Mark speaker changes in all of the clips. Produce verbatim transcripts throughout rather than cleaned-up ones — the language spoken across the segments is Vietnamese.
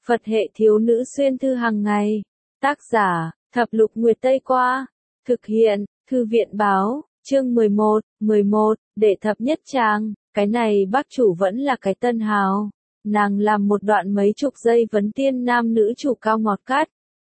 Speaker 1: Phật hệ thiếu nữ xuyên thư hàng ngày. Tác giả, Thập Lục Nguyệt Tây Qua. Thực hiện, Thư viện Báo, chương mười một, mười một, đệ thập nhất trang. Cái này bác chủ vẫn là cái tân hào. Nàng làm một đoạn mấy chục giây vấn tiên nam nữ chủ cao ngọt cắt.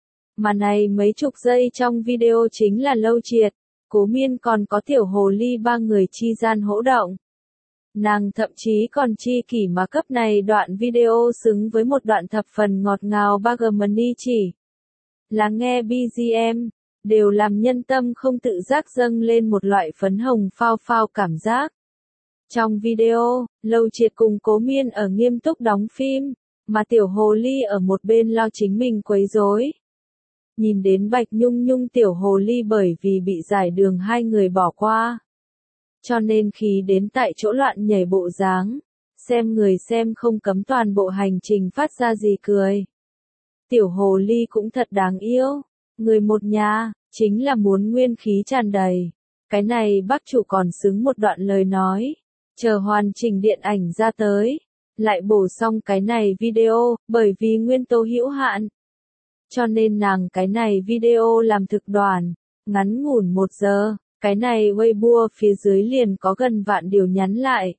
Speaker 1: Mà này mấy chục giây trong video chính là Lâu Triệt, Cố Miên còn có Tiểu Hồ Ly ba người chi gian hỗ động. Nàng thậm chí còn chi kỷ mà cấp này đoạn video xứng với một đoạn thập phần ngọt ngào Baggermani chỉ. Lắng nghe bê giê em, đều làm nhân tâm không tự giác dâng lên một loại phấn hồng phao phao cảm giác. Trong video, Lâu Triệt cùng Cố Miên ở nghiêm túc đóng phim, mà Tiểu Hồ Ly ở một bên lo chính mình quấy rối. Nhìn đến Bạch Nhung Nhung Tiểu Hồ Ly bởi vì bị giải đường hai người bỏ qua. Cho nên khi đến tại chỗ loạn nhảy bộ dáng, xem người xem không cấm toàn bộ hành trình phát ra gì cười. Tiểu Hồ Ly cũng thật đáng yêu, người một nhà, chính là muốn nguyên khí tràn đầy. Cái này bác chủ còn xứng một đoạn lời nói, chờ hoàn chỉnh điện ảnh ra tới, lại bổ xong cái này video, bởi vì nguyên tố hữu hạn. Cho nên nàng cái này video làm thực đoàn, ngắn ngủn một giờ. Cái này Weibo phía dưới liền có gần vạn điều nhắn lại.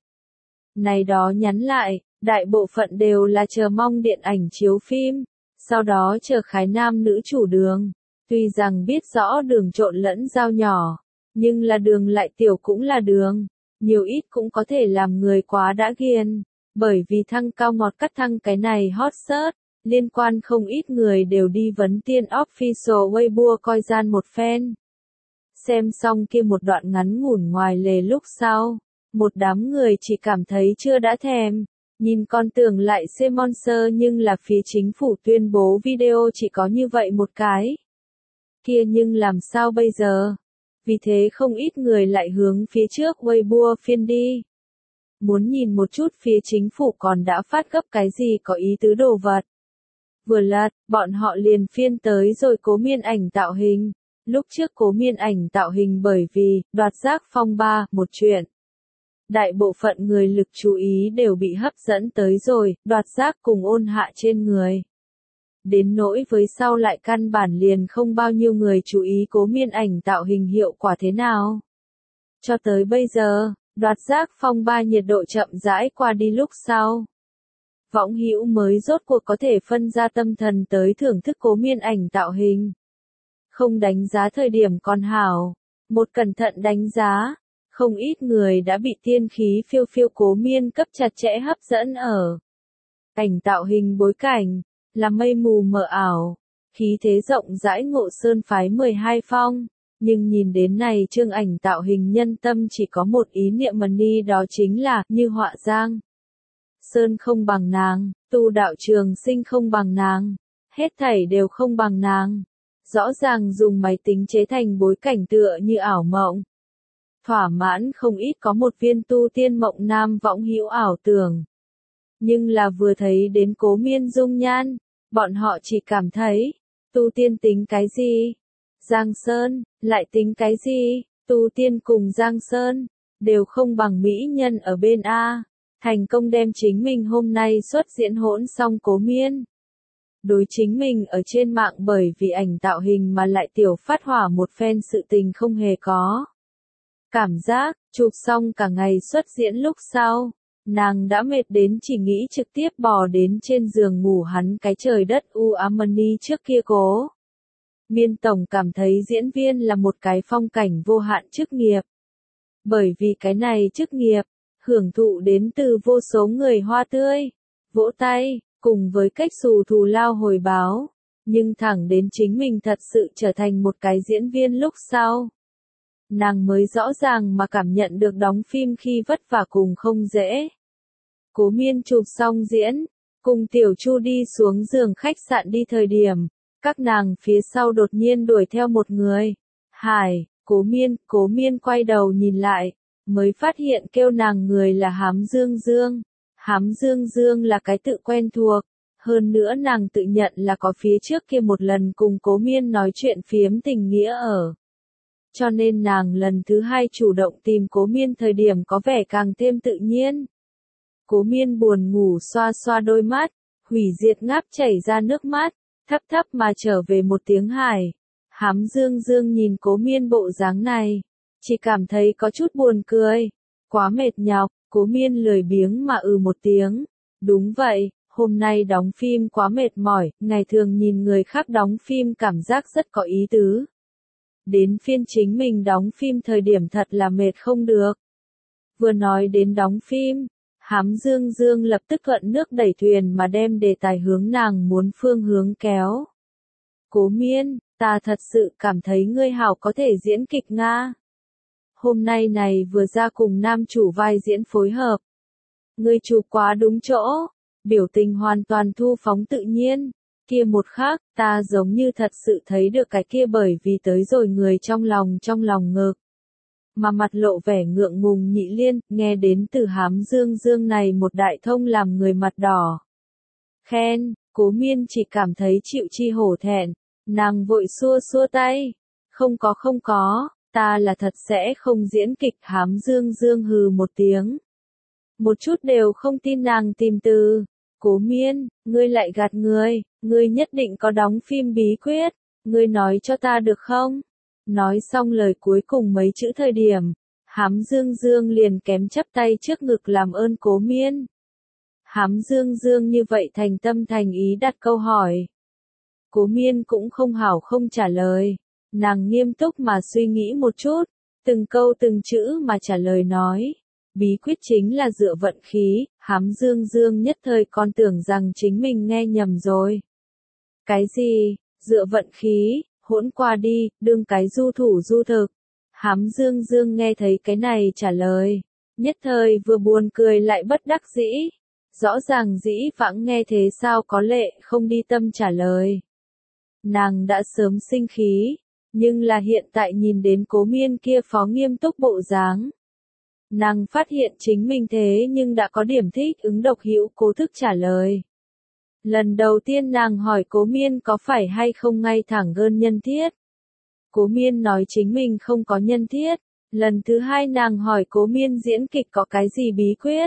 Speaker 1: Này đó nhắn lại, đại bộ phận đều là chờ mong điện ảnh chiếu phim, sau đó chờ khái nam nữ chủ đường. Tuy rằng biết rõ đường trộn lẫn dao nhỏ, nhưng là đường lại tiểu cũng là đường, nhiều ít cũng có thể làm người quá đã ghiền. Bởi vì thăng cao ngọt cắt thăng cái này hot search, liên quan không ít người đều đi vấn tiên official Weibo coi gian một phen. Xem xong kia một đoạn ngắn ngủn ngoài lề lúc sau, một đám người chỉ cảm thấy chưa đã thèm, nhìn con tưởng lại xem monster nhưng là phía chính phủ tuyên bố video chỉ có như vậy một cái. Kia nhưng làm sao bây giờ? Vì thế không ít người lại hướng phía trước Weibo phiên đi. Muốn nhìn một chút phía chính phủ còn đã phát gấp cái gì có ý tứ đồ vật. Vừa lật, bọn họ liền phiên tới rồi Cố Miên ảnh tạo hình. Lúc trước Cố Miên ảnh tạo hình bởi vì, đoạt giác phong ba, một chuyện. Đại bộ phận người lực chú ý đều bị hấp dẫn tới rồi, đoạt giác cùng ôn hạ trên người. Đến nỗi với sau lại căn bản liền không bao nhiêu người chú ý Cố Miên ảnh tạo hình hiệu quả thế nào. Cho tới bây giờ, đoạt giác phong ba nhiệt độ chậm rãi qua đi lúc sau. Võng hữu mới rốt cuộc có thể phân ra tâm thần tới thưởng thức Cố Miên ảnh tạo hình. Không đánh giá thời điểm còn hảo, một cẩn thận đánh giá, không ít người đã bị tiên khí phiêu phiêu Cố Miên cấp chặt chẽ hấp dẫn ở. Cảnh tạo hình bối cảnh, là mây mù mờ ảo, khí thế rộng rãi Ngộ Sơn phái mười hai phong, nhưng nhìn đến này chương ảnh tạo hình nhân tâm chỉ có một ý niệm mani đó chính là, như họa giang. Sơn không bằng nàng, tu đạo trường sinh không bằng nàng, hết thảy đều không bằng nàng. Rõ ràng dùng máy tính chế thành bối cảnh tựa như ảo mộng. Thỏa mãn không ít có một viên tu tiên mộng nam võng hữu ảo tưởng. Nhưng là vừa thấy đến Cố Miên dung nhan, bọn họ chỉ cảm thấy, tu tiên tính cái gì? Giang Sơn, lại tính cái gì? Tu tiên cùng Giang Sơn, đều không bằng mỹ nhân ở bên A. Thành công đem chính mình hôm nay xuất diễn hỗn xong Cố Miên. Đối chính mình ở trên mạng bởi vì ảnh tạo hình mà lại tiểu phát hỏa một phen sự tình không hề có. Cảm giác, chụp xong cả ngày xuất diễn lúc sau, nàng đã mệt đến chỉ nghĩ trực tiếp bò đến trên giường ngủ hắn cái trời đất u ám mani trước kia Cố. Miên tổng cảm thấy diễn viên là một cái phong cảnh vô hạn chức nghiệp. Bởi vì cái này chức nghiệp, hưởng thụ đến từ vô số người hoa tươi, vỗ tay. Cùng với cách xù thù lao hồi báo, nhưng thẳng đến chính mình thật sự trở thành một cái diễn viên lúc sau. Nàng mới rõ ràng mà cảm nhận được đóng phim khi vất vả cùng không dễ. Cố Miên chụp xong diễn, cùng Tiểu Chu đi xuống giường khách sạn đi thời điểm, các nàng phía sau đột nhiên đuổi theo một người. Hải, Cố Miên, Cố Miên quay đầu nhìn lại, mới phát hiện kêu nàng người là Hám Dương Dương. Hám Dương Dương là cái tự quen thuộc, hơn nữa nàng tự nhận là có phía trước kia một lần cùng Cố Miên nói chuyện phiếm tình nghĩa ở. Cho nên nàng lần thứ hai chủ động tìm Cố Miên thời điểm có vẻ càng thêm tự nhiên. Cố Miên buồn ngủ xoa xoa đôi mắt, hủy diệt ngáp chảy ra nước mắt, thấp thấp mà trở về một tiếng hài. Hám Dương Dương nhìn Cố Miên bộ dáng này, chỉ cảm thấy có chút buồn cười, quá mệt nhọc. Cố Miên lười biếng mà ừ một tiếng, đúng vậy, hôm nay đóng phim quá mệt mỏi, ngày thường nhìn người khác đóng phim cảm giác rất có ý tứ. Đến phiên chính mình đóng phim thời điểm thật là mệt không được. Vừa nói đến đóng phim, Hám Dương Dương lập tức thuận nước đẩy thuyền mà đem đề tài hướng nàng muốn phương hướng kéo. Cố Miên, ta thật sự cảm thấy ngươi hảo có thể diễn kịch Nga. Hôm nay này vừa ra cùng nam chủ vai diễn phối hợp. Ngươi chụp quá đúng chỗ, biểu tình hoàn toàn thu phóng tự nhiên. Kia một khắc, ta giống như thật sự thấy được cái kia bởi vì tới rồi người trong lòng trong lòng ngực. Mà mặt lộ vẻ ngượng ngùng Nhị Liên, nghe đến từ Hám Dương Dương này một đại thông làm người mặt đỏ. Khen, Cố Miên chỉ cảm thấy chịu chi hổ thẹn, nàng vội xua xua tay. Không có không có, ta là thật sẽ không diễn kịch. Hám Dương Dương hừ một tiếng. Một chút đều không tin nàng tìm từ. Cố Miên, ngươi lại gạt người, ngươi nhất định có đóng phim bí quyết, ngươi nói cho ta được không? Nói xong lời cuối cùng mấy chữ thời điểm, Hám Dương Dương liền kém chắp tay trước ngực làm ơn Cố Miên. Hám Dương Dương như vậy thành tâm thành ý đặt câu hỏi. Cố Miên cũng không hảo không trả lời, nàng nghiêm túc mà suy nghĩ một chút, từng câu từng chữ mà trả lời nói. Bí quyết chính là dựa vận khí. Hám Dương Dương nhất thời còn tưởng rằng chính mình nghe nhầm rồi. Cái gì, dựa vận khí, hỗn qua đi, đương cái du thủ du thực. Hám Dương Dương nghe thấy cái này trả lời, nhất thời vừa buồn cười lại bất đắc dĩ. Rõ ràng dĩ vãng nghe thế sao có lệ không đi tâm trả lời. Nàng đã sớm sinh khí, nhưng là hiện tại nhìn đến Cố Miên kia phó nghiêm túc bộ dáng. Nàng phát hiện chính mình thế nhưng đã có điểm thích ứng độc hữu cố thức trả lời. Lần đầu tiên nàng hỏi Cố Miên có phải hay không ngay thẳng gơn nhân thiết. Cố Miên nói chính mình không có nhân thiết. Lần thứ hai nàng hỏi Cố Miên diễn kịch có cái gì bí quyết.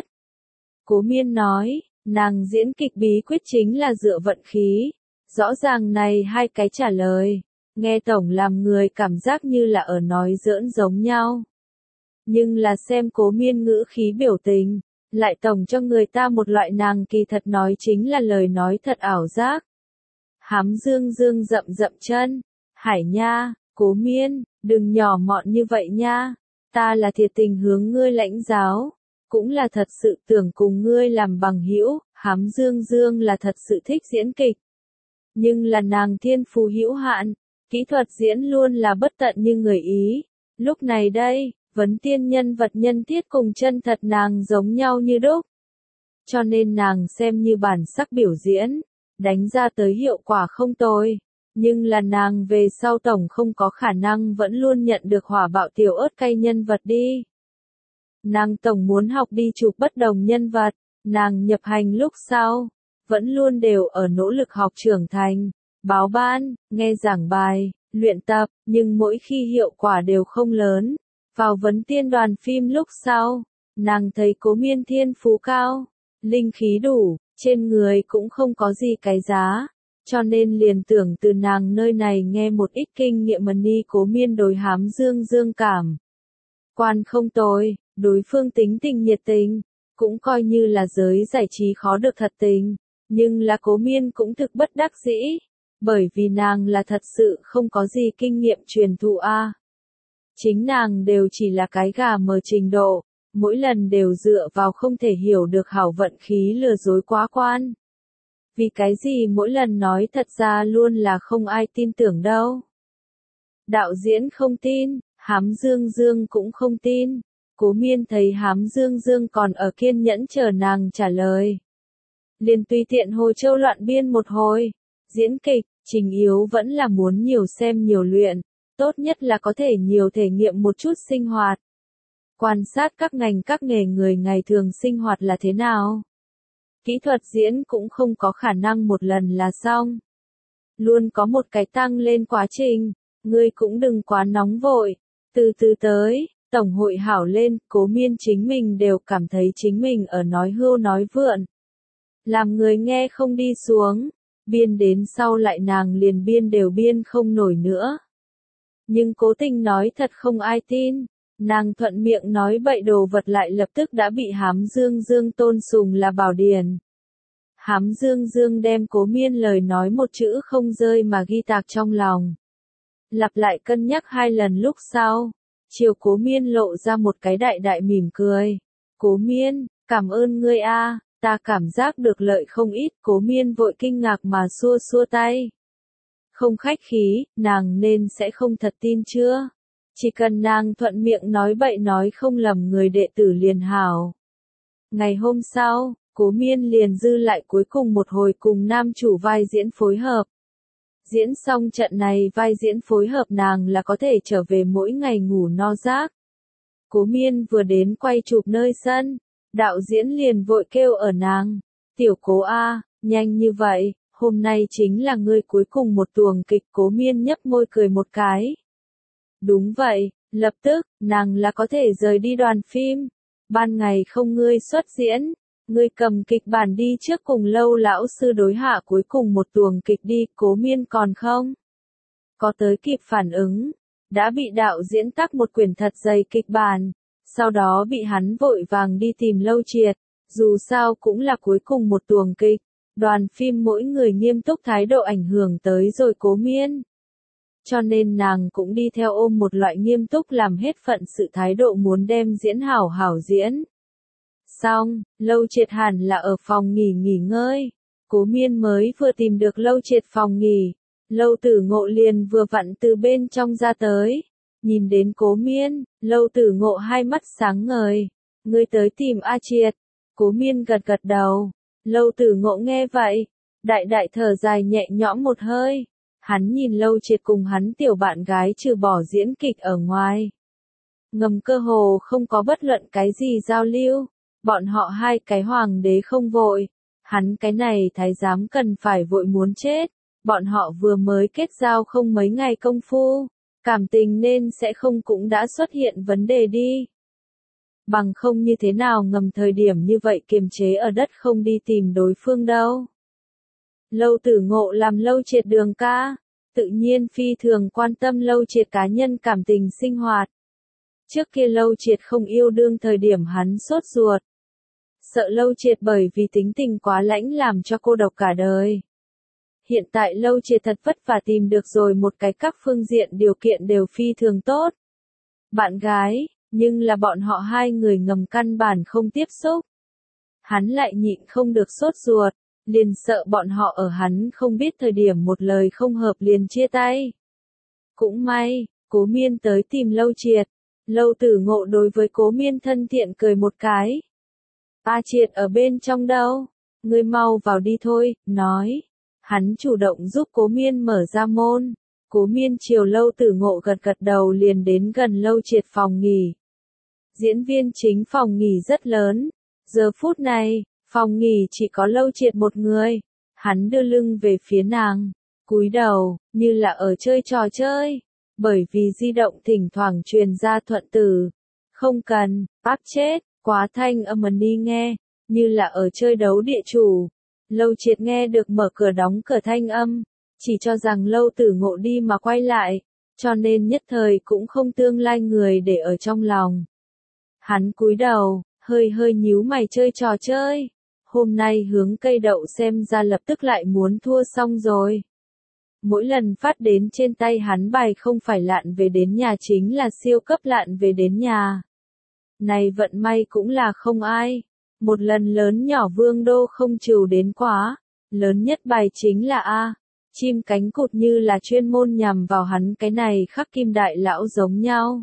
Speaker 1: Cố Miên nói, nàng diễn kịch bí quyết chính là dựa vận khí. Rõ ràng này hai cái trả lời, nghe tổng làm người cảm giác như là ở nói giỡn giống nhau. Nhưng là xem Cố Miên ngữ khí biểu tình, lại tổng cho người ta một loại nàng kỳ thật nói chính là lời nói thật ảo giác. Hám Dương Dương rậm rậm chân, Hải nha, Cố Miên, đừng nhỏ mọn như vậy nha, ta là thiệt tình hướng ngươi lãnh giáo, cũng là thật sự tưởng cùng ngươi làm bằng hữu. Hám Dương Dương là thật sự thích diễn kịch, nhưng là nàng thiên phú hữu hạn, kỹ thuật diễn luôn là bất tận như người Ý. Lúc này đây, vấn tiên nhân vật nhân thiết cùng chân thật nàng giống nhau như đúc. Cho nên nàng xem như bản sắc biểu diễn, đánh ra tới hiệu quả không tồi. Nhưng là nàng về sau tổng không có khả năng vẫn luôn nhận được hỏa bạo tiểu ớt cay nhân vật đi. Nàng tổng muốn học đi chụp bất đồng nhân vật, nàng nhập hành lúc sau, vẫn luôn đều ở nỗ lực học trưởng thành, báo ban, nghe giảng bài, luyện tập, nhưng mỗi khi hiệu quả đều không lớn. Vào vấn tiên đoàn phim lúc sau, nàng thấy Cố Miên thiên phú cao, linh khí đủ, trên người cũng không có gì cái giá, cho nên liền tưởng từ nàng nơi này nghe một ít kinh nghiệm mần ni. Cố Miên đối Hám Dương Dương cảm quan không tồi, đối phương tính tình nhiệt tình, cũng coi như là giới giải trí khó được thật tình, nhưng là Cố Miên cũng thực bất đắc dĩ, bởi vì nàng là thật sự không có gì kinh nghiệm truyền thụ a. Chính nàng đều chỉ là cái gà mờ trình độ, mỗi lần đều dựa vào không thể hiểu được hảo vận khí lừa dối quá quan. Vì cái gì mỗi lần nói thật ra luôn là không ai tin tưởng đâu. Đạo diễn không tin, Hám Dương Dương cũng không tin. Cố Miên thấy Hám Dương Dương còn ở kiên nhẫn chờ nàng trả lời, liền tùy tiện Hồ Châu loạn biên một hồi. Diễn kịch, trình yếu vẫn là muốn nhiều xem nhiều luyện, tốt nhất là có thể nhiều thể nghiệm một chút sinh hoạt. Quan sát các ngành các nghề người ngày thường sinh hoạt là thế nào. Kỹ thuật diễn cũng không có khả năng một lần là xong. Luôn có một cái tăng lên quá trình, ngươi cũng đừng quá nóng vội, từ từ tới. Tổng hội hảo lên. Cố Miên chính mình đều cảm thấy chính mình ở nói hưu nói vượn. làm người nghe không đi xuống, biên đến sau lại nàng liền biên đều biên không nổi nữa. Nhưng Cố Tình nói thật không ai tin, nàng thuận miệng nói bậy đồ vật lại lập tức đã bị Hám Dương Dương tôn sùng là bảo điển. Hám Dương Dương đem Cố Miên lời nói một chữ không rơi mà ghi tạc trong lòng. Lặp lại cân nhắc hai lần lúc sau, chiều Cố Miên lộ ra một cái đại đại mỉm cười. Cố Miên, cảm ơn ngươi a, ta cảm giác được lợi không ít. Cố Miên vội kinh ngạc mà xua xua tay. Không khách khí, nàng nên sẽ không thật tin chưa? Chỉ cần nàng thuận miệng nói bậy nói không lầm người đệ tử liền hảo. Ngày hôm sau, Cố Miên liền dư lại cuối cùng một hồi cùng nam chủ vai diễn phối hợp. Diễn xong trận này vai diễn phối hợp nàng là có thể trở về mỗi ngày ngủ no rác. Cố Miên vừa đến quay chụp nơi sân, đạo diễn liền vội kêu ở nàng. Tiểu Cố A, nhanh như vậy, hôm nay chính là ngươi cuối cùng một tuồng kịch. Cố Miên nhấp môi cười một cái. Đúng vậy, lập tức, nàng là có thể rời đi đoàn phim. Ban ngày không ngươi xuất diễn, ngươi cầm kịch bản đi trước cùng Lâu lão sư đối hạ cuối cùng một tuồng kịch đi. Cố Miên còn không có tới kịp phản ứng, đã bị đạo diễn tắc một quyển thật dày kịch bản, sau đó bị hắn vội vàng đi tìm Lâu Triệt, dù sao cũng là cuối cùng một tuồng kịch, đoàn phim mỗi người nghiêm túc thái độ ảnh hưởng tới rồi Cố Miên. Cho nên nàng cũng đi theo ôm một loại nghiêm túc làm hết phận sự thái độ muốn đem diễn hảo hảo diễn. Xong, Lâu Triệt hẳn là ở phòng nghỉ nghỉ ngơi. Cố Miên mới vừa tìm được Lâu Triệt phòng nghỉ. Lâu Tử Ngộ liền vừa vặn từ bên trong ra tới. Nhìn đến Cố Miên, Lâu Tử Ngộ hai mắt sáng ngời. Ngươi tới tìm A Triệt. Cố Miên gật gật đầu. Lâu Tử Ngộ nghe vậy, đại đại thở dài nhẹ nhõm một hơi. Hắn nhìn Lâu Triệt cùng hắn tiểu bạn gái trừ bỏ diễn kịch ở ngoài. Ngầm cơ hồ không có bất luận cái gì giao lưu. Bọn họ hai cái hoàng đế không vội. Hắn cái này thái giám cần phải vội muốn chết. Bọn họ vừa mới kết giao không mấy ngày công phu. Cảm tình nên sẽ không cũng đã xuất hiện vấn đề đi. Bằng không như thế nào ngầm thời điểm như vậy kiềm chế ở đất không đi tìm đối phương đâu. Lâu Tử Ngộ làm Lâu Triệt đường ca, tự nhiên phi thường quan tâm Lâu Triệt cá nhân cảm tình sinh hoạt. Trước kia Lâu Triệt không yêu đương thời điểm hắn sốt ruột. Sợ Lâu Triệt bởi vì tính tình quá lãnh làm cho cô độc cả đời. Hiện tại Lâu Triệt thật vất vả tìm được rồi một cái các phương diện điều kiện đều phi thường tốt. Bạn gái, nhưng là bọn họ hai người ngầm căn bản không tiếp xúc. Hắn lại nhịn không được sốt ruột, liền sợ bọn họ ở hắn không biết thời điểm một lời không hợp liền chia tay. Cũng may, Cố Miên tới tìm Lâu Triệt. Lâu Tử Ngộ đối với Cố Miên thân thiện cười một cái. A Triệt ở bên trong đâu? Ngươi mau vào đi thôi, nói. Hắn chủ động giúp Cố Miên mở ra môn. Cố Miên chiều Lâu Tử Ngộ gật gật đầu liền đến gần Lâu Triệt phòng nghỉ. Diễn viên chính phòng nghỉ rất lớn. Giờ phút này, phòng nghỉ chỉ có Lâu Triệt một người. Hắn đưa lưng về phía nàng, cúi đầu, như là ở chơi trò chơi. Bởi vì di động thỉnh thoảng truyền ra thuận từ. Không cần, áp chết, quá thanh âm đi nghe, như là ở chơi đấu địa chủ. Lâu Triệt nghe được mở cửa đóng cửa thanh âm, chỉ cho rằng Lâu Tử Ngộ đi mà quay lại, cho nên nhất thời cũng không tương lai người để ở trong lòng. Hắn cúi đầu, hơi hơi nhíu mày chơi trò chơi. Hôm nay hướng cây đậu xem ra lập tức lại muốn thua xong rồi. Mỗi lần phát đến trên tay hắn bài không phải lạn về đến nhà chính là siêu cấp lạn về đến nhà. Này vận may cũng là không ai. Một lần lớn nhỏ vương đô không trừ đến quá. Lớn nhất bài chính là A. Chim cánh cụt như là chuyên môn nhằm vào hắn cái này khắc kim đại lão giống nhau.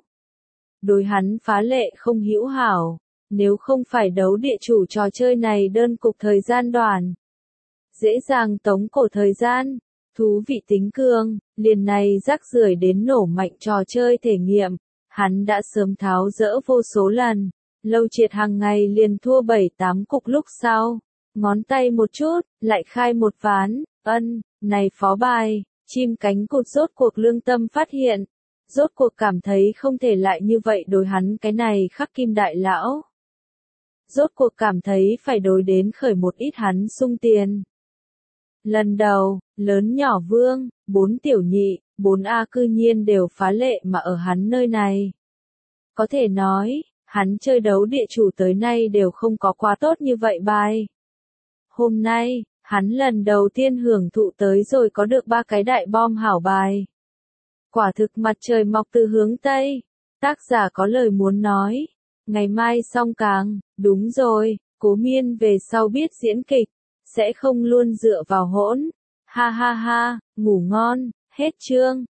Speaker 1: Đối hắn phá lệ không hữu hảo. Nếu không phải đấu địa chủ trò chơi này đơn cục thời gian đoàn. Dễ dàng tống cổ thời gian. Thú vị tính cương, liền này rác rưởi đến nổ mạnh trò chơi thể nghiệm. Hắn đã sớm tháo dỡ vô số lần. Lâu Triệt hàng ngày liền thua bảy tám cục lúc sau. Ngón tay một chút, lại khai một ván. Ân, này phó bài, chim cánh cụt rốt cuộc lương tâm phát hiện. Rốt cuộc cảm thấy không thể lại như vậy đối hắn cái này khắc kim đại lão. rốt cuộc cảm thấy phải đối đến khởi một ít hắn sung tiền. Lần đầu, lớn nhỏ vương, bốn tiểu nhị, bốn A cư nhiên đều phá lệ mà ở hắn nơi này. Có thể nói, hắn chơi đấu địa chủ tới nay đều không có quá tốt như vậy bài. Hôm nay, hắn lần đầu tiên hưởng thụ tới rồi có được ba cái đại bom hảo bài. Quả thực mặt trời mọc từ hướng Tây. Tác giả có lời muốn nói. Ngày mai xong càng, đúng rồi, Cố Miên về sau biết diễn kịch, sẽ không luôn dựa vào hỗn. Ha ha ha, ngủ ngon, hết chương.